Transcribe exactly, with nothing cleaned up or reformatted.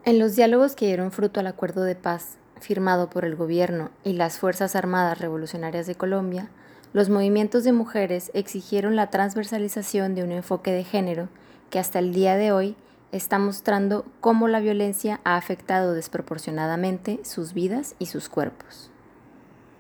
En los diálogos que dieron fruto al acuerdo de paz firmado por el gobierno y las Fuerzas Armadas Revolucionarias de Colombia, los movimientos de mujeres exigieron la transversalización de un enfoque de género que hasta el día de hoy está mostrando cómo la violencia ha afectado desproporcionadamente sus vidas y sus cuerpos.